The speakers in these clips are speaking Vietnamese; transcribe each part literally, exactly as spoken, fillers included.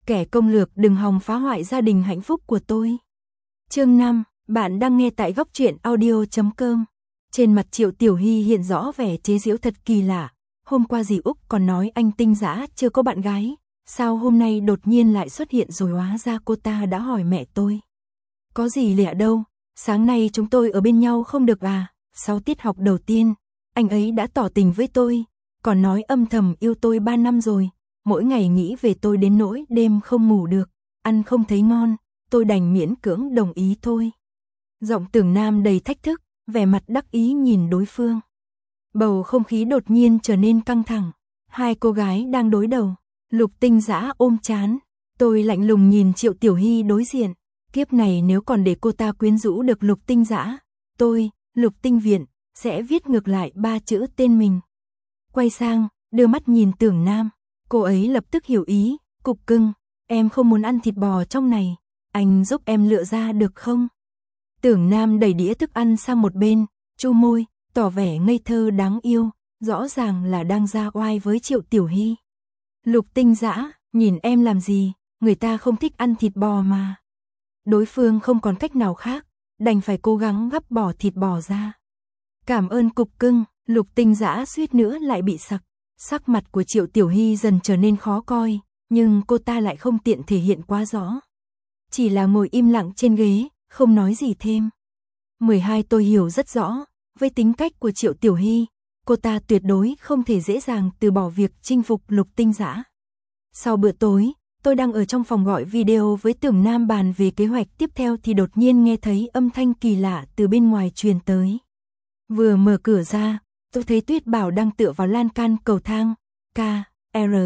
kẻ công lược đừng hòng phá hoại gia đình hạnh phúc của tôi. Chương năm, bạn đang nghe tại góc truyện audio chấm com. Trên mặt Triệu Tiểu Hy hiện rõ vẻ chế giễu thật kỳ lạ. Hôm qua dì Úc còn nói anh Tinh Dã chưa có bạn gái, sao hôm nay đột nhiên lại xuất hiện rồi, hóa ra cô ta đã hỏi mẹ tôi. Có gì lạ đâu, sáng nay chúng tôi ở bên nhau không được à? Sau tiết học đầu tiên, anh ấy đã tỏ tình với tôi, còn nói âm thầm yêu tôi ba năm rồi, mỗi ngày nghĩ về tôi đến nỗi đêm không ngủ được, ăn không thấy ngon, tôi đành miễn cưỡng đồng ý thôi. Giọng Tưởng Nam đầy thách thức, vẻ mặt đắc ý nhìn đối phương. Bầu không khí đột nhiên trở nên căng thẳng, hai cô gái đang đối đầu, Lục Tinh Dã ôm trán, tôi lạnh lùng nhìn Triệu Tiểu Hy đối diện, kiếp này nếu còn để cô ta quyến rũ được Lục Tinh Dã, tôi, Lục Tinh Viện, sẽ viết ngược lại ba chữ tên mình. Quay sang, đưa mắt nhìn Tưởng Nam, cô ấy lập tức hiểu ý, cục cưng, em không muốn ăn thịt bò trong này, anh giúp em lựa ra được không? Tưởng Nam đẩy đĩa thức ăn sang một bên, chu môi, tỏ vẻ ngây thơ đáng yêu, rõ ràng là đang ra oai với Triệu Tiểu Hy. Lục Tinh Dã, nhìn em làm gì, người ta không thích ăn thịt bò mà. Đối phương không còn cách nào khác, đành phải cố gắng gắp bỏ thịt bò ra. Cảm ơn cục cưng, Lục Tinh Dã suýt nữa lại bị sặc. Sắc mặt của Triệu Tiểu Hy dần trở nên khó coi, nhưng cô ta lại không tiện thể hiện quá rõ. Chỉ là ngồi im lặng trên ghế, không nói gì thêm. mười hai tôi hiểu rất rõ, với tính cách của Triệu Tiểu Hy, cô ta tuyệt đối không thể dễ dàng từ bỏ việc chinh phục Lục Tinh Dã. Sau bữa tối, tôi đang ở trong phòng gọi video với Tưởng Nam bàn về kế hoạch tiếp theo thì đột nhiên nghe thấy âm thanh kỳ lạ từ bên ngoài truyền tới. Vừa mở cửa ra, tôi thấy Tuyết Bảo đang tựa vào lan can cầu thang, K, R,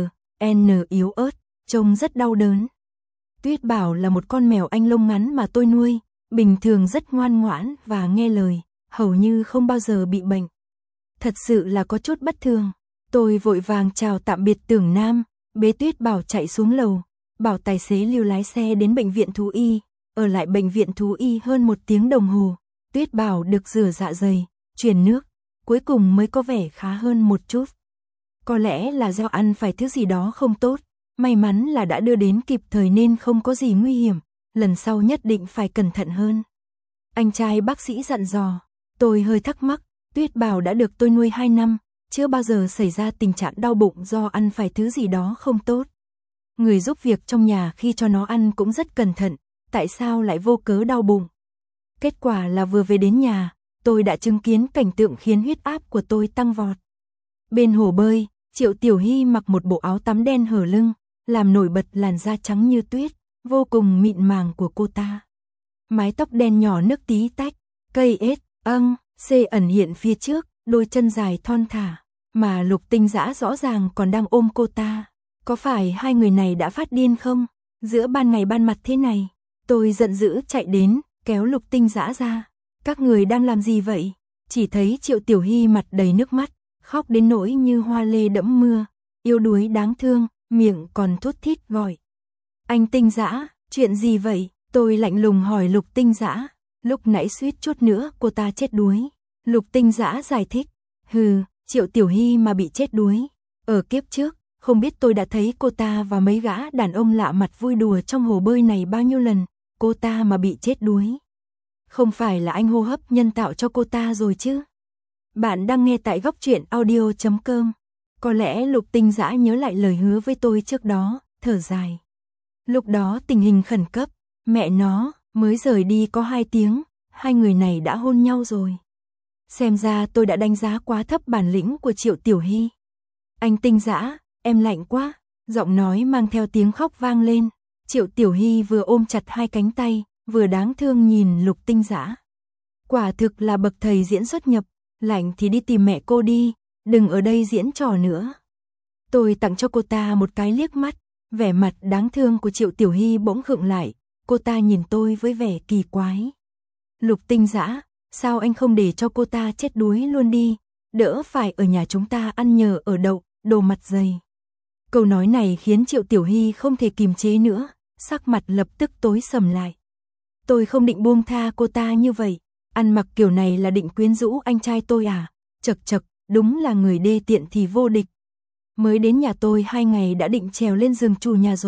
N yếu ớt, trông rất đau đớn. Tuyết Bảo là một con mèo Anh lông ngắn mà tôi nuôi, bình thường rất ngoan ngoãn và nghe lời, hầu như không bao giờ bị bệnh. Thật sự là có chút bất thường. Tôi vội vàng chào tạm biệt Tưởng Nam, bế Tuyết Bảo chạy xuống lầu, bảo tài xế Lưu lái xe đến bệnh viện thú y, ở lại bệnh viện thú y hơn một tiếng đồng hồ. Tuyết Bảo được rửa dạ dày, truyền nước, cuối cùng mới có vẻ khá hơn một chút. Có lẽ là do ăn phải thứ gì đó không tốt, may mắn là đã đưa đến kịp thời nên không có gì nguy hiểm, lần sau nhất định phải cẩn thận hơn. Anh trai bác sĩ dặn dò, tôi hơi thắc mắc, Tuyết Bảo đã được tôi nuôi hai năm, chưa bao giờ xảy ra tình trạng đau bụng do ăn phải thứ gì đó không tốt. Người giúp việc trong nhà khi cho nó ăn cũng rất cẩn thận, tại sao lại vô cớ đau bụng? Kết quả là vừa về đến nhà, tôi đã chứng kiến cảnh tượng khiến huyết áp của tôi tăng vọt. Bên hồ bơi, Triệu Tiểu Hy mặc một bộ áo tắm đen hở lưng, làm nổi bật làn da trắng như tuyết, vô cùng mịn màng của cô ta. Mái tóc đen nhỏ nước tí tách, cây ết, âng, xê ẩn hiện phía trước, đôi chân dài thon thả, mà Lục Tinh Dã rõ ràng còn đang ôm cô ta. Có phải hai người này đã phát điên không? Giữa ban ngày ban mặt thế này, tôi giận dữ chạy đến, kéo Lục Tinh Dã ra. Các người đang làm gì vậy? Chỉ thấy Triệu Tiểu Hy mặt đầy nước mắt, khóc đến nỗi như hoa lê đẫm mưa, yếu đuối đáng thương, miệng còn thút thít gọi. Anh Tinh Dã, chuyện gì vậy? Tôi lạnh lùng hỏi Lục Tinh Dã, lúc nãy suýt chút nữa cô ta chết đuối. Lục Tinh Dã giải thích, hừ, Triệu Tiểu Hy mà bị chết đuối. Ở kiếp trước, không biết tôi đã thấy cô ta và mấy gã đàn ông lạ mặt vui đùa trong hồ bơi này bao nhiêu lần, cô ta mà bị chết đuối. Không phải là anh hô hấp nhân tạo cho cô ta rồi chứ? Bạn đang nghe tại góc truyện audio chấm com. Có lẽ Lục Tinh Dã nhớ lại lời hứa với tôi trước đó, thở dài. Lúc đó tình hình khẩn cấp, mẹ nó, mới rời đi có hai tiếng, hai người này đã hôn nhau rồi. Xem ra tôi đã đánh giá quá thấp bản lĩnh của Triệu Tiểu Hy. Anh Tinh Dã, em lạnh quá, giọng nói mang theo tiếng khóc vang lên. Triệu Tiểu Hy vừa ôm chặt hai cánh tay, vừa đáng thương nhìn Lục Tinh Dã. Quả thực là bậc thầy diễn xuất nhập, lạnh thì đi tìm mẹ cô đi, đừng ở đây diễn trò nữa. Tôi tặng cho cô ta một cái liếc mắt, vẻ mặt đáng thương của Triệu Tiểu Hy bỗng khựng lại, cô ta nhìn tôi với vẻ kỳ quái. Lục Tinh Dã, sao anh không để cho cô ta chết đuối luôn đi, đỡ phải ở nhà chúng ta ăn nhờ ở đậu, đồ mặt dày. Câu nói này khiến Triệu Tiểu Hy không thể kìm chế nữa, sắc mặt lập tức tối sầm lại. Tôi không định buông tha cô ta như vậy, ăn mặc kiểu này là định quyến rũ anh trai tôi à, chật chật, đúng là người đê tiện thì vô địch. Mới đến nhà tôi hai ngày đã định trèo lên giường chủ nhà rồi,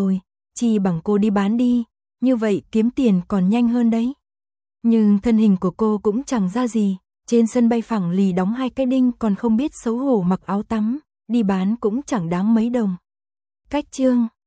chi bằng cô đi bán đi, như vậy kiếm tiền còn nhanh hơn đấy. Nhưng thân hình của cô cũng chẳng ra gì, trên sân bay phẳng lì đóng hai cái đinh còn không biết xấu hổ mặc áo tắm, đi bán cũng chẳng đáng mấy đồng. Cách chương